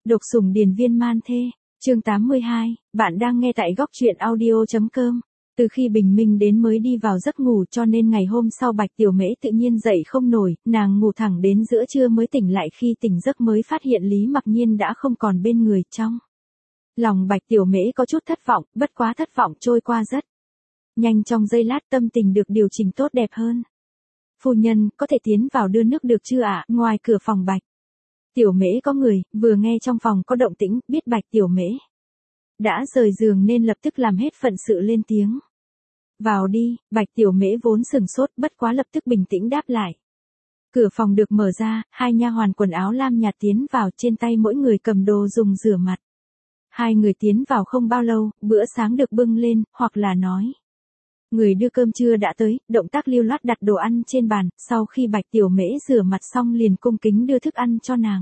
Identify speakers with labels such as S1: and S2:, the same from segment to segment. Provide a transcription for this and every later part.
S1: Độc sủng điền viên man thê, chương 82, bạn đang nghe tại góc truyện audio.com. Từ khi bình minh đến mới đi vào giấc ngủ cho nên ngày hôm sau Bạch Tiểu Mễ tự nhiên dậy không nổi, nàng ngủ thẳng đến giữa trưa mới tỉnh lại, khi tỉnh giấc mới phát hiện Lý Mặc Nhiên đã không còn bên người. Trong lòng Bạch Tiểu Mễ có chút thất vọng, bất quá thất vọng trôi qua rất nhanh, trong giây lát tâm tình được điều chỉnh tốt đẹp hơn. Phu nhân, có thể tiến vào đưa nước được chưa ạ? Ngoài cửa phòng Bạch Tiểu Mễ có người, vừa nghe trong phòng có động tĩnh, biết Bạch Tiểu Mễ đã rời giường nên lập tức làm hết phận sự lên tiếng. Vào đi. Bạch Tiểu Mễ vốn sừng sốt, bất quá lập tức bình tĩnh đáp lại. Cửa phòng được mở ra, hai nha hoàn quần áo lam nhạt tiến vào, trên tay mỗi người cầm đồ dùng rửa mặt. Hai người tiến vào không bao lâu, bữa sáng được bưng lên, hoặc là nói người đưa cơm trưa đã tới, động tác lưu loát đặt đồ ăn trên bàn, sau khi Bạch Tiểu Mễ rửa mặt xong liền cung kính đưa thức ăn cho nàng.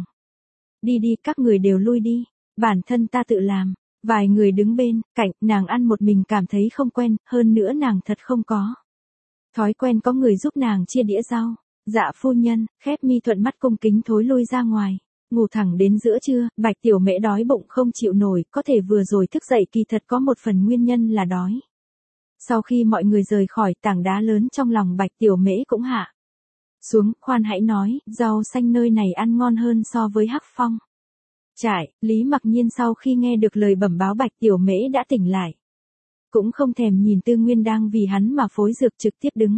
S1: Đi đi, các người đều lui đi, bản thân ta tự làm. Vài người đứng bên cạnh, nàng ăn một mình cảm thấy không quen, hơn nữa nàng thật không có thói quen có người giúp nàng chia đĩa rau. Dạ phu nhân, khép mi thuận mắt cung kính thối lui ra ngoài. Ngủ thẳng đến giữa trưa, Bạch Tiểu Mễ đói bụng không chịu nổi, có thể vừa rồi thức dậy kỳ thật có một phần nguyên nhân là đói. Sau khi mọi người rời khỏi, tảng đá lớn trong lòng Bạch Tiểu Mễ cũng hạ xuống. Khoan hãy nói, rau xanh nơi này ăn ngon hơn so với Hắc Phong trại. Lý Mặc Nhiên sau khi nghe được lời bẩm báo Bạch Tiểu Mễ đã tỉnh lại, cũng không thèm nhìn Tư Nguyên đang vì hắn mà phối dược, trực tiếp đứng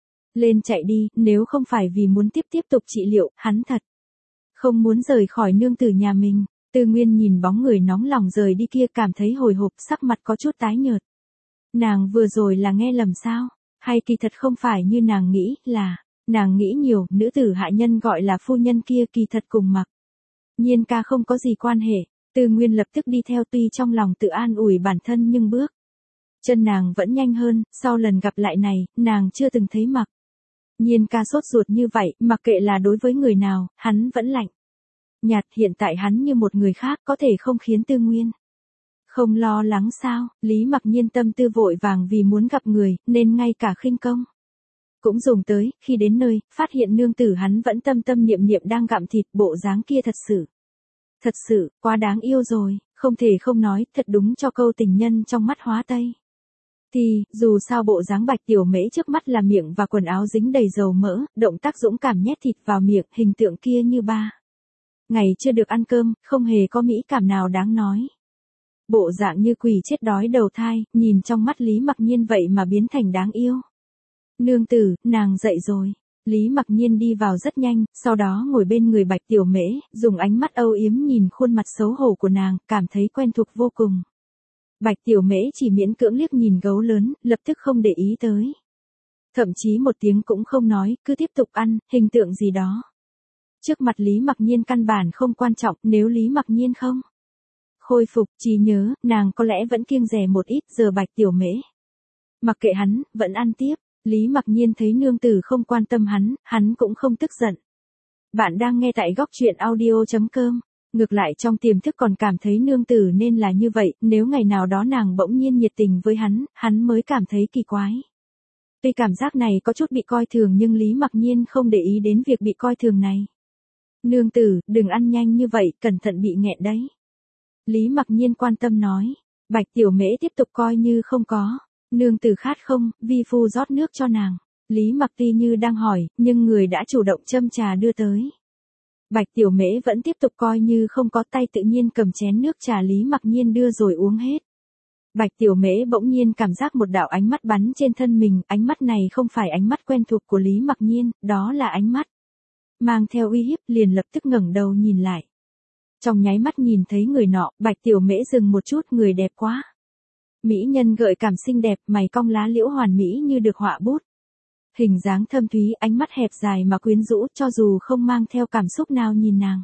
S1: lên chạy đi, nếu không phải vì muốn tiếp tục trị liệu, hắn thật không muốn rời khỏi nương tử nhà mình. Tư Nguyên nhìn bóng người nóng lòng rời đi kia cảm thấy hồi hộp, sắc mặt có chút tái nhợt. Nàng vừa rồi là nghe lầm sao? Hay kỳ thật không phải như nàng nghĩ, là nàng nghĩ nhiều, nữ tử hạ nhân gọi là phu nhân kia kỳ thật cùng Mặc Nhiên ca không có gì quan hệ. Tư Nguyên lập tức đi theo, tuy trong lòng tự an ủi bản thân nhưng bước chân nàng vẫn nhanh hơn. Sau lần gặp lại này, nàng chưa từng thấy Mặc Nhiên ca sốt ruột như vậy, mặc kệ là đối với người nào, hắn vẫn lạnh nhạt. Hiện tại hắn như một người khác, có thể không khiến Tư Nguyên không lo lắng sao? Lý Mặc Nhiên tâm tư vội vàng vì muốn gặp người, nên ngay cả khinh công cũng dùng tới. Khi đến nơi, phát hiện nương tử hắn vẫn tâm tâm niệm niệm đang gặm thịt, bộ dáng kia thật sự, quá đáng yêu rồi, không thể không nói, thật đúng cho câu tình nhân trong mắt hóa tây. Thì, dù sao bộ dáng Bạch Tiểu Mễ trước mắt là miệng và quần áo dính đầy dầu mỡ, động tác dũng cảm nhét thịt vào miệng, hình tượng kia như 3 ngày chưa được ăn cơm, không hề có mỹ cảm nào đáng nói. Bộ dạng như quỷ chết đói đầu thai, nhìn trong mắt Lý Mặc Nhiên vậy mà biến thành đáng yêu. Nương tử, nàng dậy rồi. Lý Mặc Nhiên đi vào rất nhanh, sau đó ngồi bên người Bạch Tiểu Mễ, dùng ánh mắt âu yếm nhìn khuôn mặt xấu hổ của nàng, cảm thấy quen thuộc vô cùng. Bạch Tiểu Mễ chỉ miễn cưỡng liếc nhìn gấu lớn, lập tức không để ý tới. Thậm chí một tiếng cũng không nói, cứ tiếp tục ăn, hình tượng gì đó. Trước mặt Lý Mặc Nhiên căn bản không quan trọng, nếu Lý Mặc Nhiên không khôi phục trí nhớ, nàng có lẽ vẫn kiêng dè một ít. Giờ Bạch Tiểu Mễ mặc kệ hắn, vẫn ăn tiếp. Lý Mặc Nhiên thấy nương tử không quan tâm hắn cũng không tức giận. Bạn đang nghe tại góc truyện audio.com. Ngược lại trong tiềm thức còn cảm thấy nương tử nên là như vậy, nếu ngày nào đó nàng bỗng nhiên nhiệt tình với hắn mới cảm thấy kỳ quái. Tuy cảm giác này có chút bị coi thường nhưng Lý Mặc Nhiên không để ý đến việc bị coi thường này. Nương tử, đừng ăn nhanh như vậy, cẩn thận bị nghẹn đấy. Lý Mặc Nhiên quan tâm nói. Bạch Tiểu Mễ tiếp tục coi như không có. Nương tử khát không? Vi phu rót nước cho nàng. Lý Mặc tuy như đang hỏi, nhưng người đã chủ động châm trà đưa tới. Bạch Tiểu Mễ vẫn tiếp tục coi như không có, tay tự nhiên cầm chén nước trà Lý Mặc Nhiên đưa rồi uống hết. Bạch Tiểu Mễ bỗng nhiên cảm giác một đạo ánh mắt bắn trên thân mình, ánh mắt này không phải ánh mắt quen thuộc của Lý Mặc Nhiên, đó là ánh mắt mang theo uy hiếp, liền lập tức ngẩng đầu nhìn lại. Trong nháy mắt nhìn thấy người nọ, Bạch Tiểu Mễ dừng một chút, người đẹp quá. Mỹ nhân gợi cảm xinh đẹp, mày cong lá liễu hoàn mỹ như được họa bút. Hình dáng thâm thúy, ánh mắt hẹp dài mà quyến rũ, cho dù không mang theo cảm xúc nào nhìn nàng.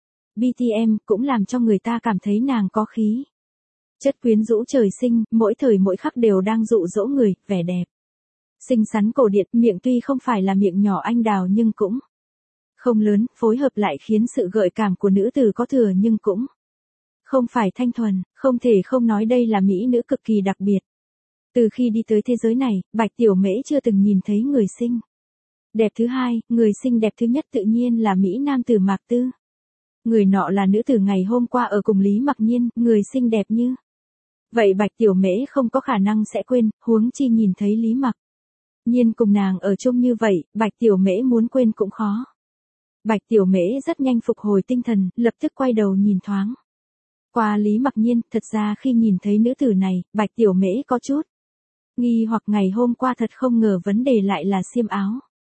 S1: BTM cũng làm cho người ta cảm thấy nàng có khí chất quyến rũ trời sinh, mỗi thời mỗi khắc đều đang dụ dỗ người, vẻ đẹp xinh xắn cổ điển, miệng tuy không phải là miệng nhỏ anh đào nhưng cũng không lớn, phối hợp lại khiến sự gợi cảm của nữ tử có thừa nhưng cũng không phải thanh thuần, không thể không nói đây là mỹ nữ cực kỳ đặc biệt. Từ khi đi tới thế giới này, Bạch Tiểu Mễ chưa từng nhìn thấy người xinh đẹp thứ hai, người xinh đẹp thứ nhất tự nhiên là Mỹ nam tử Mạc Tư. Người nọ là nữ tử ngày hôm qua ở cùng Lý Mặc Nhiên, người xinh đẹp như. Vậy Bạch Tiểu Mễ không có khả năng sẽ quên, huống chi nhìn thấy Lý Mặc Nhiên cùng nàng ở chung như vậy, Bạch Tiểu Mễ muốn quên cũng khó. Bạch Tiểu Mễ rất nhanh phục hồi tinh thần, lập tức quay đầu nhìn thoáng qua Lý Mặc Nhiên, thật ra khi nhìn thấy nữ tử này, Bạch Tiểu Mễ có chút nghi hoặc ngày hôm qua thật không ngờ vấn đề lại là xiêm áo.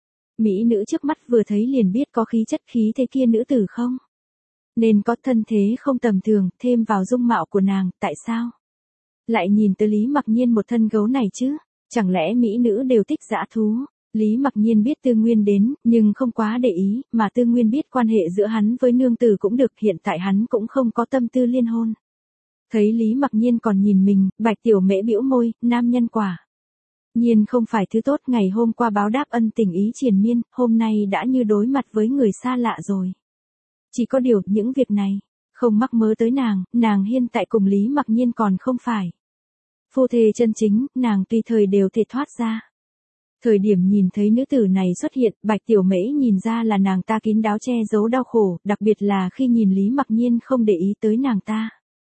S1: Mỹ nữ trước mắt vừa thấy liền biết có khí chất khí thế kia nữ tử không? Nên có thân thế không tầm thường, thêm vào dung mạo của nàng, tại sao? Lại nhìn tới Lý Mặc Nhiên một thân gấu này chứ? Chẳng lẽ mỹ nữ đều thích dã thú? Lý Mặc Nhiên biết Tư Nguyên đến, nhưng không quá để ý, mà Tư Nguyên biết quan hệ giữa hắn với nương tử cũng được, hiện tại hắn cũng không có tâm tư liên hôn. Thấy Lý Mặc Nhiên còn nhìn mình, Bạch Tiểu Mễ bĩu môi, nam nhân quả nhiên không phải thứ tốt, ngày hôm qua báo đáp ân tình ý triền miên, hôm nay đã như đối mặt với người xa lạ rồi. Chỉ có điều, những việc này, không mắc mớ tới nàng hiện tại cùng Lý Mặc Nhiên còn không phải phu thê chân chính, nàng tùy thời đều thể thoát ra. Thời điểm nhìn thấy nữ tử này xuất hiện, Bạch Tiểu Mễ nhìn ra là nàng ta kín đáo che giấu đau khổ, đặc biệt là khi nhìn Lý Mặc Nhiên không để ý tới nàng ta.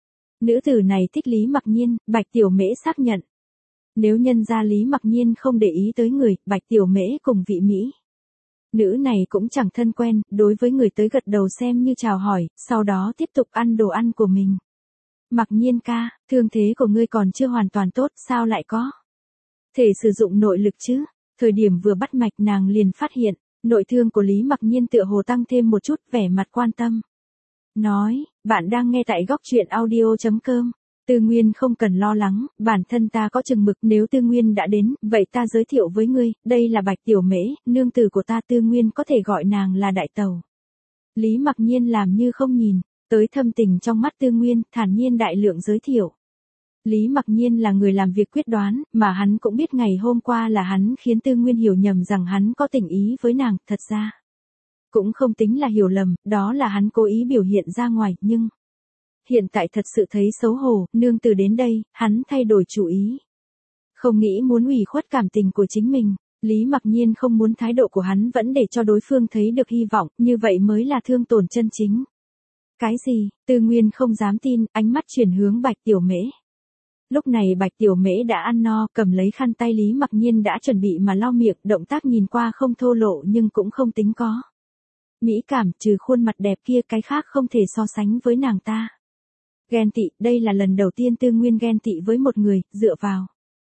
S1: Nữ tử này thích Lý Mặc Nhiên, Bạch Tiểu Mễ xác nhận. Nếu nhân ra Lý Mặc Nhiên không để ý tới người, Bạch Tiểu Mễ cùng vị Mỹ nữ này cũng chẳng thân quen, đối với người tới gật đầu xem như chào hỏi, sau đó tiếp tục ăn đồ ăn của mình. Mặc Nhiên ca, thương thế của ngươi còn chưa hoàn toàn tốt, sao lại có thể sử dụng nội lực chứ? Thời điểm vừa bắt mạch nàng liền phát hiện, nội thương của Lý Mặc Nhiên tựa hồ tăng thêm một chút, vẻ mặt quan tâm. Nói, bạn đang nghe tại góc truyện audio.com. Tư Nguyên không cần lo lắng, bản thân ta có chừng mực, nếu Tư Nguyên đã đến, vậy ta giới thiệu với ngươi, đây là Bạch Tiểu Mễ, nương tử của ta. Tư Nguyên có thể gọi nàng là đại tẩu. Lý Mặc Nhiên làm như không nhìn, tới thâm tình trong mắt Tư Nguyên, thản nhiên đại lượng giới thiệu. Lý Mặc Nhiên là người làm việc quyết đoán, mà hắn cũng biết ngày hôm qua là hắn khiến Tư Nguyên hiểu nhầm rằng hắn có tình ý với nàng, thật ra cũng không tính là hiểu lầm, đó là hắn cố ý biểu hiện ra ngoài, nhưng hiện tại thật sự thấy xấu hổ, nương tử đến đây, hắn thay đổi chủ ý. Không nghĩ muốn ủy khuất cảm tình của chính mình, Lý Mặc Nhiên không muốn thái độ của hắn vẫn để cho đối phương thấy được hy vọng, như vậy mới là thương tổn chân chính. Cái gì? Tư Nguyên không dám tin, ánh mắt chuyển hướng Bạch Tiểu Mễ. Lúc này Bạch Tiểu Mễ đã ăn no, cầm lấy khăn tay Lý Mặc Nhiên đã chuẩn bị mà lau miệng, động tác nhìn qua không thô lộ nhưng cũng không tính có mỹ cảm, trừ khuôn mặt đẹp kia cái khác không thể so sánh với nàng ta. Ghen tị, đây là lần đầu tiên Tư Nguyên ghen tị với một người, dựa vào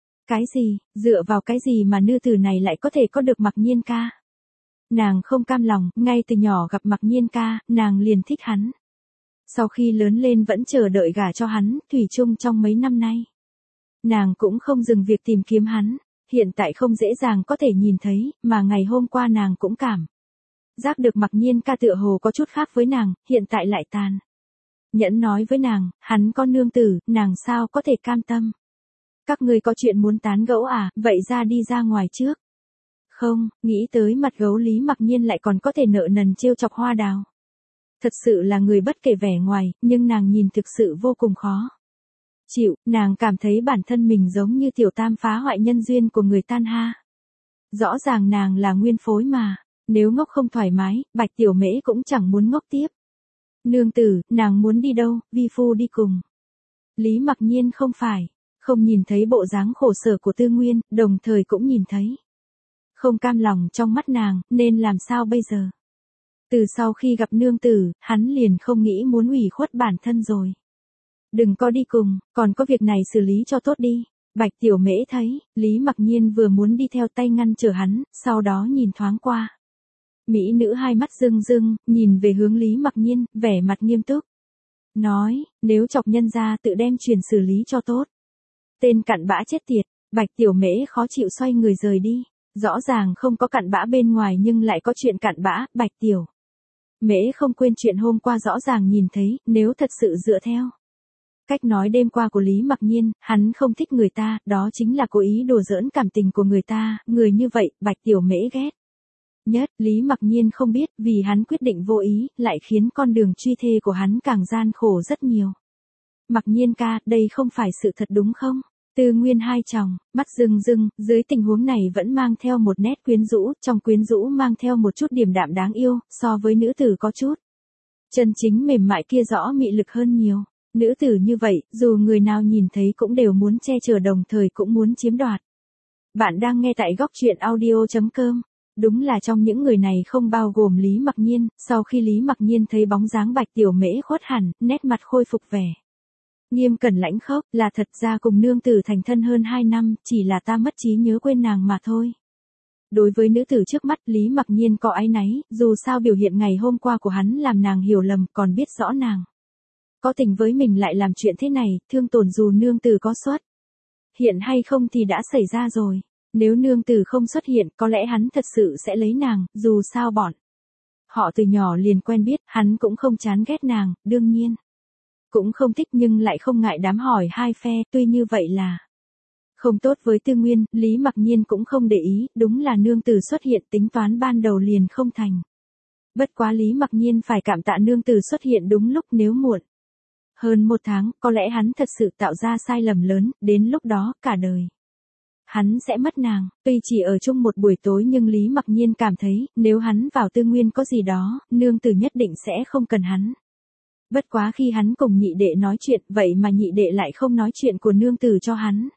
S1: cái gì mà nữ tử này lại có thể có được Mặc Nhiên ca. Nàng không cam lòng, ngay từ nhỏ gặp Mặc Nhiên ca, nàng liền thích hắn. Sau khi lớn lên vẫn chờ đợi gả cho hắn, thủy chung trong mấy năm nay. Nàng cũng không dừng việc tìm kiếm hắn, hiện tại không dễ dàng có thể nhìn thấy, mà ngày hôm qua nàng cũng cảm giác được Mặc Nhiên ca tựa hồ có chút khác với nàng, hiện tại lại tàn nhẫn nói với nàng, hắn có nương tử, nàng sao có thể cam tâm. Các ngươi có chuyện muốn tán gẫu à, vậy ra đi ra ngoài trước. Không, nghĩ tới mặt gấu Lý Mặc Nhiên lại còn có thể nợ nần trêu chọc Hoa Đào. Thật sự là người bất kể vẻ ngoài, nhưng nàng nhìn thực sự vô cùng khó chịu, nàng cảm thấy bản thân mình giống như tiểu tam phá hoại nhân duyên của người tan ha. Rõ ràng nàng là nguyên phối mà, nếu ngốc không thoải mái, Bạch Tiểu Mễ cũng chẳng muốn ngốc tiếp. Nương tử, nàng muốn đi đâu, vi phu đi cùng. Lý Mặc Nhiên không nhìn thấy bộ dáng khổ sở của Tư Nguyên, đồng thời cũng nhìn thấy không cam lòng trong mắt nàng, nên làm sao bây giờ? Từ sau khi gặp nương tử, hắn liền không nghĩ muốn ủy khuất bản thân rồi. Đừng có đi cùng, còn có việc này xử lý cho tốt đi. Bạch Tiểu Mễ thấy, Lý Mặc Nhiên vừa muốn đi theo tay ngăn trở hắn, sau đó nhìn thoáng qua. Mỹ nữ hai mắt rưng rưng, nhìn về hướng Lý Mặc Nhiên, vẻ mặt nghiêm túc. Nói, nếu chọc nhân ra tự đem truyền xử lý cho tốt. Tên cặn bã chết tiệt, Bạch Tiểu Mễ khó chịu xoay người rời đi. Rõ ràng không có cặn bã bên ngoài nhưng lại có chuyện cặn bã, Bạch Tiểu Mễ không quên chuyện hôm qua rõ ràng nhìn thấy, nếu thật sự dựa theo cách nói đêm qua của Lý Mặc Nhiên, hắn không thích người ta, đó chính là cố ý đùa giỡn cảm tình của người ta, người như vậy, Bạch Tiểu Mễ ghét nhất. Lý Mặc Nhiên không biết, vì hắn quyết định vô ý, lại khiến con đường truy thê của hắn càng gian khổ rất nhiều. Mặc Nhiên ca, đây không phải sự thật đúng không? Tư Nguyên hai tròng, mắt rưng rưng, dưới tình huống này vẫn mang theo một nét quyến rũ, trong quyến rũ mang theo một chút điềm đạm đáng yêu, so với nữ tử có chút Chân chính mềm mại kia rõ mị lực hơn nhiều. Nữ tử như vậy, dù người nào nhìn thấy cũng đều muốn che chở đồng thời cũng muốn chiếm đoạt. Bạn đang nghe tại góc chuyện audio.com. Đúng là trong những người này không bao gồm Lý Mặc Nhiên, sau khi Lý Mặc Nhiên thấy bóng dáng Bạch Tiểu Mễ khuất hẳn, nét mặt khôi phục vẻ nghiêm cẩn lãnh khốc, là thật ra cùng nương tử thành thân hơn 2 năm, chỉ là ta mất trí nhớ quên nàng mà thôi. Đối với nữ tử trước mắt, Lý Mặc Nhiên có áy náy, dù sao biểu hiện ngày hôm qua của hắn làm nàng hiểu lầm, còn biết rõ nàng có tình với mình lại làm chuyện thế này, thương tổn dù nương tử có xuất hiện hay không thì đã xảy ra rồi. Nếu nương tử không xuất hiện, có lẽ hắn thật sự sẽ lấy nàng, dù sao bọn họ từ nhỏ liền quen biết, hắn cũng không chán ghét nàng, đương nhiên cũng không thích nhưng lại không ngại đám hỏi hai phe, tuy như vậy là không tốt với Tư Nguyên, Lý Mặc Nhiên cũng không để ý, đúng là nương tử xuất hiện tính toán ban đầu liền không thành. Bất quá Lý Mặc Nhiên phải cảm tạ nương tử xuất hiện đúng lúc, nếu muộn hơn 1 tháng, có lẽ hắn thật sự tạo ra sai lầm lớn, đến lúc đó, cả đời hắn sẽ mất nàng. Tuy chỉ ở chung một buổi tối nhưng Lý Mặc Nhiên cảm thấy, nếu hắn vào Tư Nguyên có gì đó, nương tử nhất định sẽ không cần hắn. Bất quá khi hắn cùng nhị đệ nói chuyện, vậy mà nhị đệ lại không nói chuyện của nương tử cho hắn.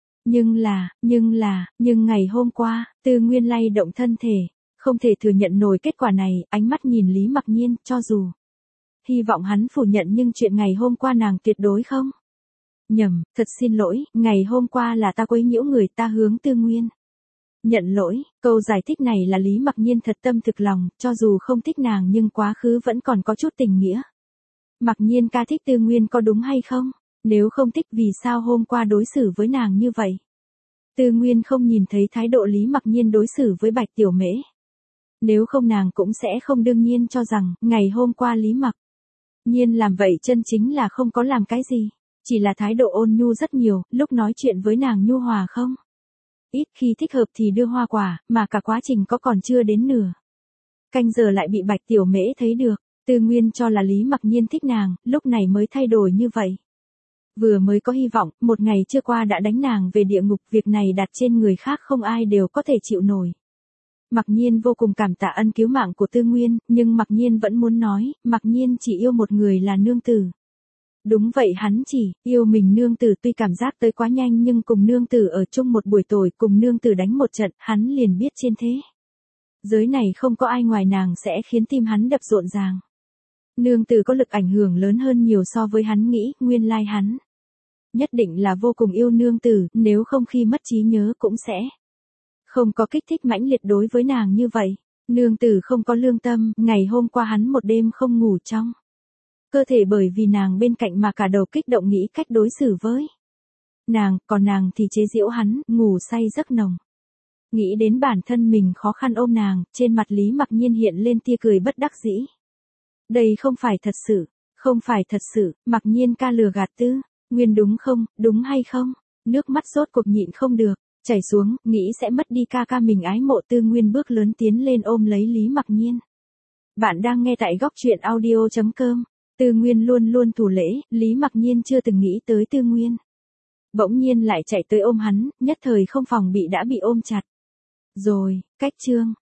S1: Nhưng ngày hôm qua, Tư Nguyên lay động thân thể, không thể thừa nhận nổi kết quả này, ánh mắt nhìn Lý Mặc Nhiên, cho dù hy vọng hắn phủ nhận nhưng chuyện ngày hôm qua nàng tuyệt đối không. Nhầm, thật xin lỗi, ngày hôm qua là ta quấy nhiễu người, ta hướng Tư Nguyên nhận lỗi. Câu giải thích này là Lý Mặc Nhiên thật tâm thực lòng, cho dù không thích nàng nhưng quá khứ vẫn còn có chút tình nghĩa. Mặc Nhiên ca thích Tư Nguyên có đúng hay không? Nếu không thích vì sao hôm qua đối xử với nàng như vậy? Tư Nguyên không nhìn thấy thái độ Lý Mặc Nhiên đối xử với Bạch Tiểu Mễ. Nếu không nàng cũng sẽ không đương nhiên cho rằng, ngày hôm qua Lý Mặc Nhiên làm vậy chân chính là không có làm cái gì. Chỉ là thái độ ôn nhu rất nhiều, lúc nói chuyện với nàng nhu hòa không? Ít khi thích hợp thì đưa hoa quả, mà cả quá trình có còn chưa đến nửa canh giờ lại bị Bạch Tiểu Mễ thấy được. Tư Nguyên cho là Lý Mặc Nhiên thích nàng, lúc này mới thay đổi như vậy. Vừa mới có hy vọng, một ngày chưa qua đã đánh nàng về địa ngục, việc này đặt trên người khác không ai đều có thể chịu nổi. Mặc Nhiên vô cùng cảm tạ ân cứu mạng của Tư Nguyên, nhưng Mặc Nhiên vẫn muốn nói, Mặc Nhiên chỉ yêu một người là nương tử. Đúng vậy, hắn chỉ yêu mình nương tử, tuy cảm giác tới quá nhanh nhưng cùng nương tử ở chung một buổi tối, cùng nương tử đánh một trận, hắn liền biết trên thế giới này không có ai ngoài nàng sẽ khiến tim hắn đập rộn ràng. Nương tử có lực ảnh hưởng lớn hơn nhiều so với hắn nghĩ, nguyên lai hắn nhất định là vô cùng yêu nương tử, nếu không khi mất trí nhớ cũng sẽ không có kích thích mãnh liệt đối với nàng như vậy. Nương tử không có lương tâm, ngày hôm qua hắn một đêm không ngủ trong cơ thể bởi vì nàng bên cạnh mà cả đầu kích động nghĩ cách đối xử với nàng, còn nàng thì chế giễu hắn, ngủ say giấc nồng. Nghĩ đến bản thân mình khó khăn ôm nàng, trên mặt Lý Mặc Nhiên hiện lên tia cười bất đắc dĩ. Đây không phải thật sự, Mặc Nhiên ca lừa gạt Tư Nguyên đúng không, đúng hay không? Nước mắt rốt cuộc nhịn không được, chảy xuống, nghĩ sẽ mất đi ca ca mình ái mộ. Tư Nguyên bước lớn tiến lên ôm lấy Lý Mặc Nhiên. Bạn đang nghe tại góc chuyện audio.com. Tư Nguyên luôn luôn thủ lễ, Lý Mặc Nhiên chưa từng nghĩ tới Tư Nguyên bỗng nhiên lại chạy tới ôm hắn, nhất thời không phòng bị đã bị ôm chặt. Rồi, cách chương